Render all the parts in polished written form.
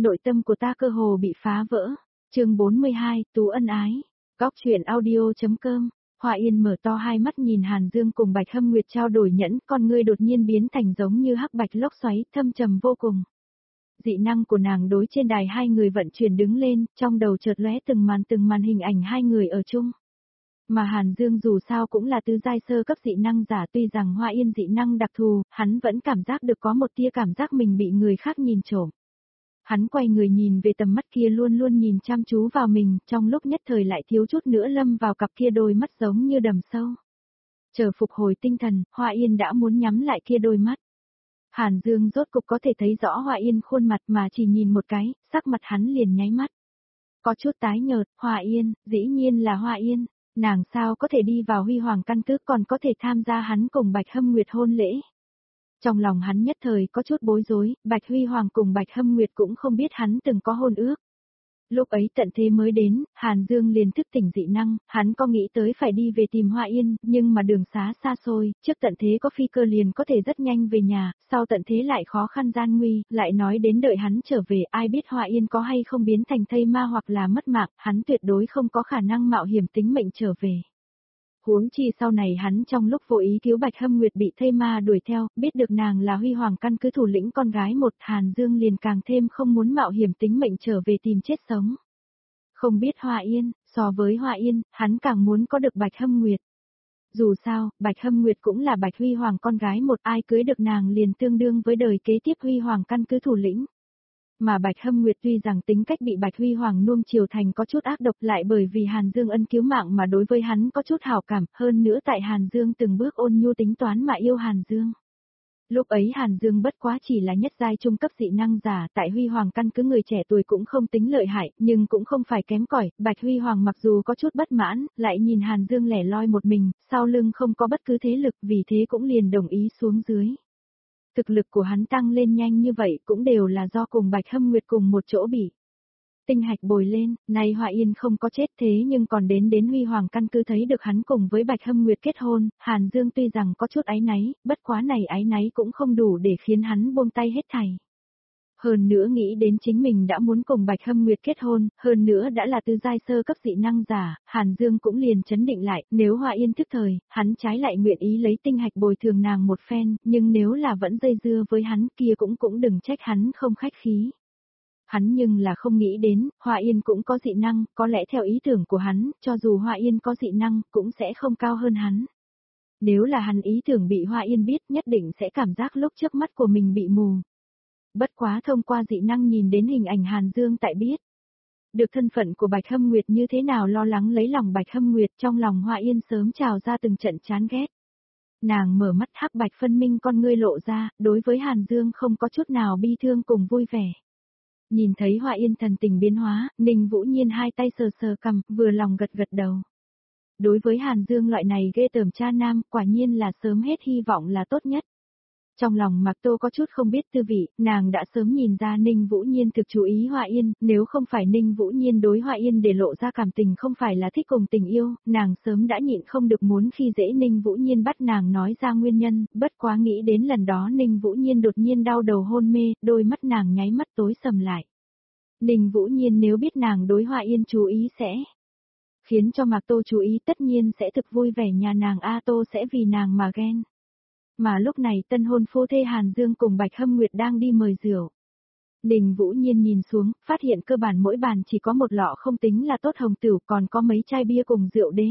nội tâm của ta cơ hồ bị phá vỡ. Chương 42, Tú ân ái. Góc truyện audio.com. Hoa Yên mở to hai mắt nhìn Hàn Dương cùng Bạch Hâm Nguyệt trao đổi nhẫn, con ngươi đột nhiên biến thành giống như hắc bạch lốc xoáy, thâm trầm vô cùng. Dị năng của nàng đối trên đài hai người vận chuyển đứng lên, trong đầu chợt lóe từng màn hình ảnh hai người ở chung. Mà Hàn Dương dù sao cũng là tứ giai sơ cấp dị năng giả, tuy rằng Hoa Yên dị năng đặc thù, hắn vẫn cảm giác được có một tia cảm giác mình bị người khác nhìn trộm. Hắn quay người nhìn về tầm mắt kia luôn luôn nhìn chăm chú vào mình, trong lúc nhất thời lại thiếu chút nữa lâm vào cặp kia đôi mắt giống như đầm sâu. Chờ phục hồi tinh thần, Hoa Yên đã muốn nhắm lại kia đôi mắt. Hàn Dương rốt cục có thể thấy rõ Hoa Yên khuôn mặt mà chỉ nhìn một cái, sắc mặt hắn liền nháy mắt. Có chút tái nhợt, Hoa Yên, dĩ nhiên là Hoa Yên, nàng sao có thể đi vào Huy Hoàng căn cứ còn có thể tham gia hắn cùng Bạch Hâm Nguyệt hôn lễ. Trong lòng hắn nhất thời có chút bối rối, Bạch Huy Hoàng cùng Bạch Hâm Nguyệt cũng không biết hắn từng có hôn ước. Lúc ấy tận thế mới đến, Hàn Dương liền thức tỉnh dị năng, hắn có nghĩ tới phải đi về tìm Hoa Yên, nhưng mà đường xá xa xôi, trước tận thế có phi cơ liền có thể rất nhanh về nhà, sau tận thế lại khó khăn gian nguy, lại nói đến đợi hắn trở về, ai biết Hoa Yên có hay không biến thành thây ma hoặc là mất mạng, hắn tuyệt đối không có khả năng mạo hiểm tính mệnh trở về. Huống chi sau này hắn trong lúc vô ý cứu Bạch Hâm Nguyệt bị thây ma đuổi theo, biết được nàng là Huy Hoàng căn cứ thủ lĩnh con gái một, Hàn Dương liền càng thêm không muốn mạo hiểm tính mệnh trở về tìm chết sống. Không biết Hoa Yên, so với Hoa Yên, hắn càng muốn có được Bạch Hâm Nguyệt. Dù sao, Bạch Hâm Nguyệt cũng là Bạch Huy Hoàng con gái một, ai cưới được nàng liền tương đương với đời kế tiếp Huy Hoàng căn cứ thủ lĩnh. Mà Bạch Hâm Nguyệt tuy rằng tính cách bị Bạch Huy Hoàng nuông chiều thành có chút ác độc, lại bởi vì Hàn Dương ân cứu mạng mà đối với hắn có chút hảo cảm, hơn nữa tại Hàn Dương từng bước ôn nhu tính toán mà yêu Hàn Dương. Lúc ấy Hàn Dương bất quá chỉ là nhất giai trung cấp dị năng giả, tại Huy Hoàng căn cứ người trẻ tuổi cũng không tính lợi hại, nhưng cũng không phải kém cỏi. Bạch Huy Hoàng mặc dù có chút bất mãn, lại nhìn Hàn Dương lẻ loi một mình, sau lưng không có bất cứ thế lực, vì thế cũng liền đồng ý xuống dưới. Thực lực của hắn tăng lên nhanh như vậy cũng đều là do cùng Bạch Hâm Nguyệt cùng một chỗ bị tinh hạch bồi lên, nay Hoa Yên không có chết thế nhưng còn đến Huy Hoàng căn cứ thấy được hắn cùng với Bạch Hâm Nguyệt kết hôn, Hàn Dương tuy rằng có chút áy náy, bất quá này áy náy cũng không đủ để khiến hắn buông tay hết thảy. Hơn nữa nghĩ đến chính mình đã muốn cùng Bạch Hâm Nguyệt kết hôn, hơn nữa đã là tứ giai sơ cấp dị năng giả, Hàn Dương cũng liền chấn định lại, nếu Hoa Yên thức thời, hắn trái lại nguyện ý lấy tinh hạch bồi thường nàng một phen, nhưng nếu là vẫn dây dưa với hắn kia cũng đừng trách hắn không khách khí. Hắn nhưng là không nghĩ đến, Hoa Yên cũng có dị năng, có lẽ theo ý tưởng của hắn, cho dù Hoa Yên có dị năng, cũng sẽ không cao hơn hắn. Nếu là hắn ý tưởng bị Hoa Yên biết, nhất định sẽ cảm giác lúc trước mắt của mình bị mù. Bất quá thông qua dị năng nhìn đến hình ảnh Hàn Dương tại biết được thân phận của Bạch Hâm Nguyệt như thế nào lo lắng lấy lòng Bạch Hâm Nguyệt, trong lòng Hoa Yên sớm trào ra từng trận chán ghét. Nàng mở mắt hắc bạch phân minh con ngươi lộ ra, đối với Hàn Dương không có chút nào bi thương cùng vui vẻ. Nhìn thấy Hoa Yên thần tình biến hóa, Ninh Vũ Nhiên hai tay sờ sờ cằm, vừa lòng gật gật đầu. Đối với Hàn Dương loại này ghê tởm cha nam, quả nhiên là sớm hết hy vọng là tốt nhất. Trong lòng Mạc Tô có chút không biết tư vị, nàng đã sớm nhìn ra Ninh Vũ Nhiên thực chú ý Hoa Yên, nếu không phải Ninh Vũ Nhiên đối Hoa Yên để lộ ra cảm tình không phải là thích cùng tình yêu, nàng sớm đã nhịn không được muốn khi dễ Ninh Vũ Nhiên bắt nàng nói ra nguyên nhân, bất quá nghĩ đến lần đó Ninh Vũ Nhiên đột nhiên đau đầu hôn mê, đôi mắt nàng nháy mắt tối sầm lại. Ninh Vũ Nhiên nếu biết nàng đối Hoa Yên chú ý sẽ khiến cho Mạc Tô chú ý, tất nhiên sẽ thực vui vẻ, nhà nàng A Tô sẽ vì nàng mà ghen. Mà lúc này tân hôn phu thê Hàn Dương cùng Bạch Hâm Nguyệt đang đi mời rượu. Ninh Vũ Nhiên nhìn xuống, phát hiện cơ bản mỗi bàn chỉ có một lọ không tính là tốt hồng tửu, còn có mấy chai bia cùng rượu đế.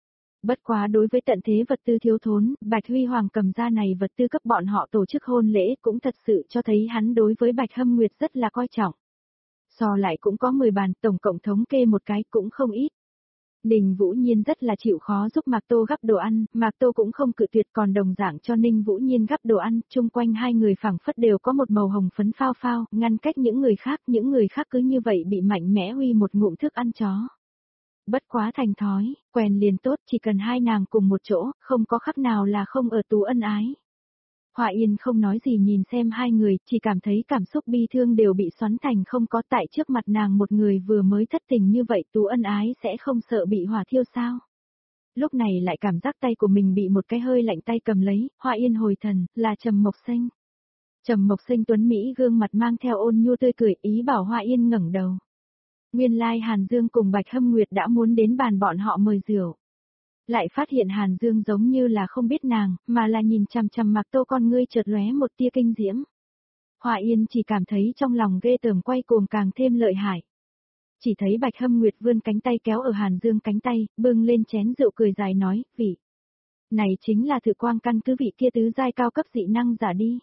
Bất quá đối với tận thế vật tư thiếu thốn, Bạch Huy Hoàng cầm ra này vật tư cấp bọn họ tổ chức hôn lễ cũng thật sự cho thấy hắn đối với Bạch Hâm Nguyệt rất là coi trọng. So lại cũng có 10 bàn, tổng cộng thống kê một cái cũng không ít. Ninh Vũ Nhiên rất là chịu khó giúp Mạc Tô gắp đồ ăn, Mạc Tô cũng không cự tuyệt, còn đồng dạng cho Ninh Vũ Nhiên gắp đồ ăn, chung quanh hai người phảng phất đều có một màu hồng phấn phao phao, ngăn cách những người khác cứ như vậy bị mạnh mẽ huy một ngụm thức ăn chó. Bất quá thành thói, quen liền tốt, chỉ cần hai nàng cùng một chỗ, không có khắc nào là không ở tú ân ái. Hoa Yên không nói gì nhìn xem hai người, chỉ cảm thấy cảm xúc bi thương đều bị xoắn thành không có, tại trước mặt nàng một người vừa mới thất tình như vậy, tú ân ái sẽ không sợ bị hỏa thiêu sao. Lúc này lại cảm giác tay của mình bị một cái hơi lạnh tay cầm lấy, Hoa Yên hồi thần, là Trầm Mộc Xanh. Trầm Mộc Sinh tuấn Mỹ gương mặt mang theo ôn nhu tươi cười ý bảo Hoa Yên ngẩng đầu. Nguyên lai Hàn Dương cùng Bạch Hâm Nguyệt đã muốn đến bàn bọn họ mời rượu. Lại phát hiện Hàn Dương giống như là không biết nàng, mà là nhìn chằm chằm Mạc Tô con ngươi chợt lóe một tia kinh diễm. Hoa Yên chỉ cảm thấy trong lòng ghê tởm quay cuồng càng thêm lợi hại. Chỉ thấy Bạch Hâm Nguyệt vươn cánh tay kéo ở Hàn Dương cánh tay, bưng lên chén rượu cười dài nói, vị. Này chính là Thự Quang căn cứ vị kia tứ giai cao cấp dị năng giả đi.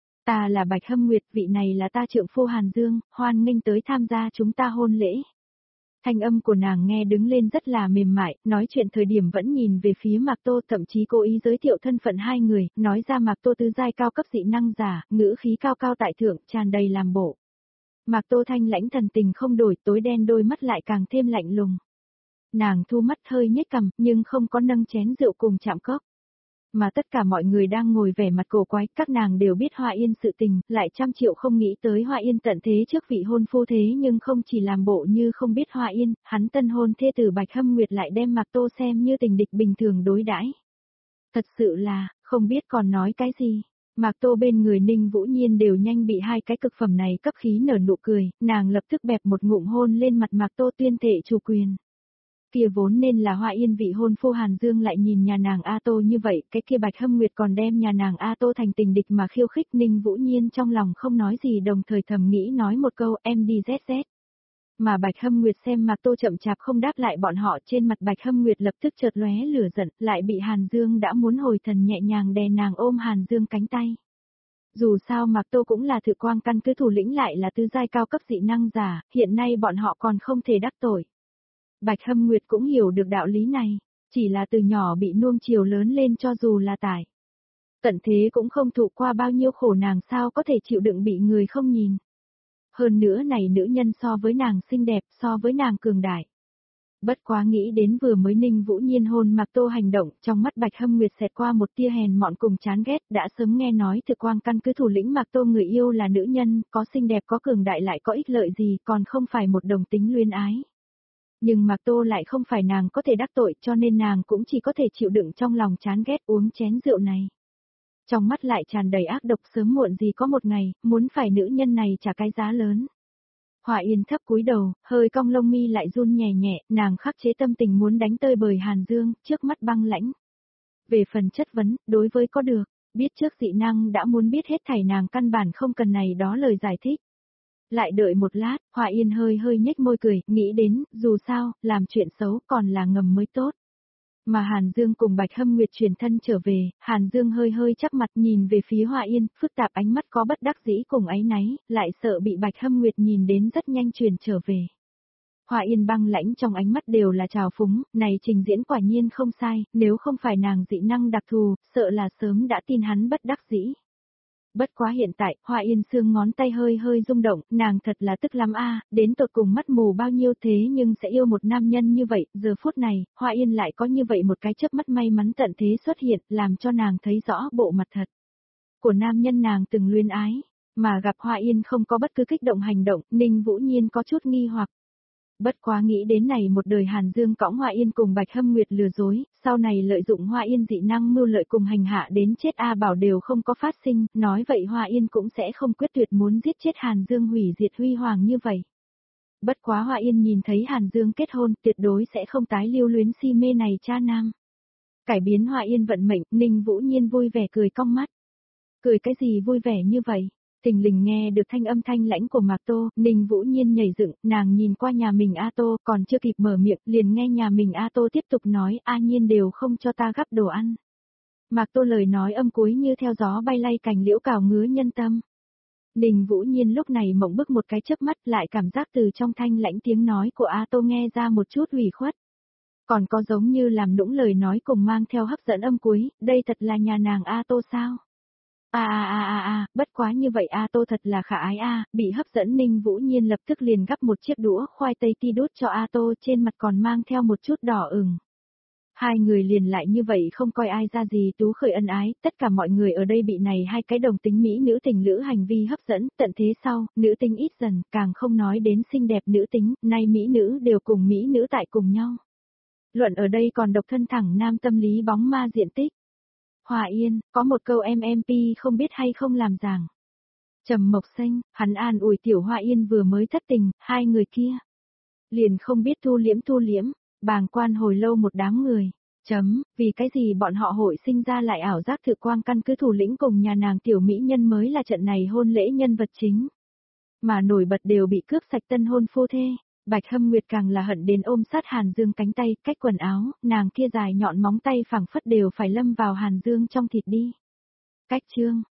Ta là Bạch Hâm Nguyệt, vị này là ta trượng phu Hàn Dương, hoan nghênh tới tham gia chúng ta hôn lễ. Thanh âm của nàng nghe đứng lên rất là mềm mại, nói chuyện thời điểm vẫn nhìn về phía Mạc Tô, thậm chí cố ý giới thiệu thân phận hai người, nói ra Mạc Tô tứ giai cao cấp dị năng giả, ngữ khí cao cao tại thượng, tràn đầy làm bộ. Mạc Tô thanh lãnh thần tình không đổi, tối đen đôi mắt lại càng thêm lạnh lùng. Nàng thu mắt hơi nhếch cằm, nhưng không có nâng chén rượu cùng chạm cốc. Mà tất cả mọi người đang ngồi vẻ mặt cổ quái, các nàng đều biết Hoa Yên sự tình, lại trăm triệu không nghĩ tới Hoa Yên tận thế trước vị hôn phu thế nhưng không chỉ làm bộ như không biết Hoa Yên, hắn tân hôn thê tử Bạch Hâm Nguyệt lại đem Mạc Tô xem như tình địch bình thường đối đãi. Thật sự là, không biết còn nói cái gì. Mạc Tô bên người Ninh Vũ Nhiên đều nhanh bị hai cái cực phẩm này cấp khí nở nụ cười, nàng lập tức bẹp một ngụm hôn lên mặt Mạc Tô tuyên thệ chủ quyền. Kia vốn nên là Hoa Yên vị hôn phu Hàn Dương lại nhìn nhà nàng A Tô như vậy, cái kia Bạch Hâm Nguyệt còn đem nhà nàng A Tô thành tình địch mà khiêu khích. Ninh Vũ Nhiên trong lòng không nói gì, đồng thời thầm nghĩ nói một câu em đi ZZ. Mà Bạch Hâm Nguyệt xem Mạc Tô chậm chạp không đáp lại bọn họ, trên mặt Bạch Hâm Nguyệt lập tức chợt lóe lửa giận, lại bị Hàn Dương đã muốn hồi thần nhẹ nhàng đè nàng ôm Hàn Dương cánh tay. Dù sao Mạc Tô cũng là Thự Quang căn cứ thủ lĩnh, lại là tứ giai cao cấp dị năng giả, hiện nay bọn họ còn không thể đắc tội. Bạch Hâm Nguyệt cũng hiểu được đạo lý này, chỉ là từ nhỏ bị nuông chiều lớn lên, cho dù là tải tận thế cũng không thụ qua bao nhiêu khổ, nàng sao có thể chịu đựng bị người không nhìn. Hơn nữa này nữ nhân so với nàng xinh đẹp, so với nàng cường đại. Bất quá nghĩ đến vừa mới Ninh Vũ Nhiên hôn Mạc Tô hành động, trong mắt Bạch Hâm Nguyệt xẹt qua một tia hèn mọn cùng chán ghét, đã sớm nghe nói Thự Quang căn cứ thủ lĩnh Mạc Tô người yêu là nữ nhân, có xinh đẹp có cường đại lại có ích lợi gì, còn không phải một đồng tính luyến ái. Nhưng Mạc Tô lại không phải nàng có thể đắc tội, cho nên nàng cũng chỉ có thể chịu đựng trong lòng chán ghét uống chén rượu này. Trong mắt lại tràn đầy ác độc, sớm muộn gì có một ngày, muốn phải nữ nhân này trả cái giá lớn. Hoa Yên thấp cúi đầu, hơi cong lông mi lại run nhẹ nhẹ, nàng khắc chế tâm tình muốn đánh tơi bời Hàn Dương, trước mắt băng lãnh. Về phần chất vấn, đối với có được, biết trước dị năng đã muốn biết hết thảy, nàng căn bản không cần này đó lời giải thích. Lại đợi một lát, Hoa Yên hơi hơi nhếch môi cười, nghĩ đến, dù sao, làm chuyện xấu còn là ngầm mới tốt. Mà Hàn Dương cùng Bạch Hâm Nguyệt chuyển thân trở về, Hàn Dương hơi hơi chắp mặt nhìn về phía Hoa Yên, phức tạp ánh mắt có bất đắc dĩ cùng áy náy, lại sợ bị Bạch Hâm Nguyệt nhìn đến rất nhanh chuyển trở về. Hoa Yên băng lãnh trong ánh mắt đều là trào phúng, này trình diễn quả nhiên không sai, nếu không phải nàng dị năng đặc thù, sợ là sớm đã tin hắn bất đắc dĩ. Bất quá hiện tại, Hoa Yên xương ngón tay hơi hơi rung động, nàng thật là tức lắm a, đến tột cùng mắt mù bao nhiêu thế nhưng sẽ yêu một nam nhân như vậy, giờ phút này, Hoa Yên lại có như vậy một cái chớp mắt may mắn tận thế xuất hiện, làm cho nàng thấy rõ bộ mặt thật của nam nhân nàng từng luyến ái, mà gặp Hoa Yên không có bất cứ kích động hành động, Ninh Vũ Nhiên có chút nghi hoặc. Bất quá nghĩ đến này một đời Hàn Dương cõng Hoa Yên cùng Bạch Hâm Nguyệt lừa dối, sau này lợi dụng Hoa Yên dị năng mưu lợi cùng hành hạ đến chết A Bảo đều không có phát sinh, nói vậy Hoa Yên cũng sẽ không quyết tuyệt muốn giết chết Hàn Dương hủy diệt huy hoàng như vậy. Bất quá Hoa Yên nhìn thấy Hàn Dương kết hôn, tuyệt đối sẽ không tái lưu luyến si mê này cha nam. Cải biến Hoa Yên vận mệnh, Ninh Vũ Nhiên vui vẻ cười cong mắt. Cười cái gì vui vẻ như vậy? Thình lình nghe được thanh âm thanh lãnh của Mạc Tô, Ninh Vũ Nhiên nhảy dựng, nàng nhìn qua nhà mình A Tô, còn chưa kịp mở miệng, liền nghe nhà mình A Tô tiếp tục nói, A Nhiên đều không cho ta gắp đồ ăn. Mạc Tô lời nói âm cuối như theo gió bay lay cành liễu cào ngứa nhân tâm. Ninh Vũ Nhiên lúc này mộng bức một cái chớp mắt, lại cảm giác từ trong thanh lãnh tiếng nói của A Tô nghe ra một chút ủy khuất. Còn có giống như làm nũng lời nói cùng mang theo hấp dẫn âm cuối, đây thật là nhà nàng A Tô sao? Bất quá như vậy A Tô thật là khả ái a, bị hấp dẫn Ninh Vũ Nhiên lập tức liền gắp một chiếc đũa khoai tây ti đút cho A Tô, trên mặt còn mang theo một chút đỏ ửng. Hai người liền lại như vậy không coi ai ra gì tú khởi ân ái, tất cả mọi người ở đây bị này hai cái đồng tính mỹ nữ tình lữ hành vi hấp dẫn, tận thế sau, nữ tính ít dần, càng không nói đến xinh đẹp nữ tính, nay mỹ nữ đều cùng mỹ nữ tại cùng nhau. Luận ở đây còn độc thân thẳng nam tâm lý bóng ma diện tích. Hòa Yên, có một câu MMP không biết hay không làm giảng. Trầm Mộc Xanh, hắn an ủi Tiểu Hoa Yên vừa mới thất tình, hai người kia. Liền không biết thu liễm, bàng quan hồi lâu một đám người. Vì cái gì bọn họ hội sinh ra lại ảo giác Thự Quang căn cứ thủ lĩnh cùng nhà nàng tiểu mỹ nhân mới là trận này hôn lễ nhân vật chính. Mà nổi bật đều bị cướp sạch tân hôn phu thê. Bạch Hâm Nguyệt càng là hận đến ôm sát Hàn Dương cánh tay, cách quần áo, nàng kia dài nhọn móng tay phẳng phất đều phải lâm vào Hàn Dương trong thịt đi. Cách chương,